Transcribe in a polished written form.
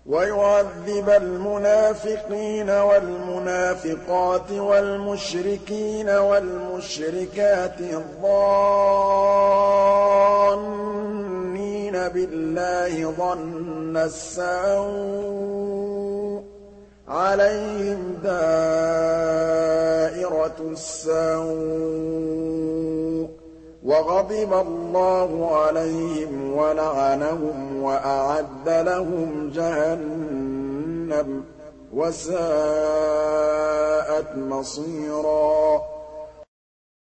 وَيُعَذِّبَ الْمُنَافِقِينَ وَالْمُنَافِقَاتِ وَالْمُشْرِكِينَ وَالْمُشْرِكَاتِ الظَّانِّينَ بِاللَّهِ ظَنَّ السَّوْءِ ۚ عَلَيْهِمْ دَائِرَةُ السَّوْءِ ۖ وَغَضِبَ اللَّهُ عَلَيْهِمْ وَلَعَنَهُمْ وَأَعَدَّ لَهُمْ جَهَنَّمَ ۖ وَسَاءَتْ مَصِيرًا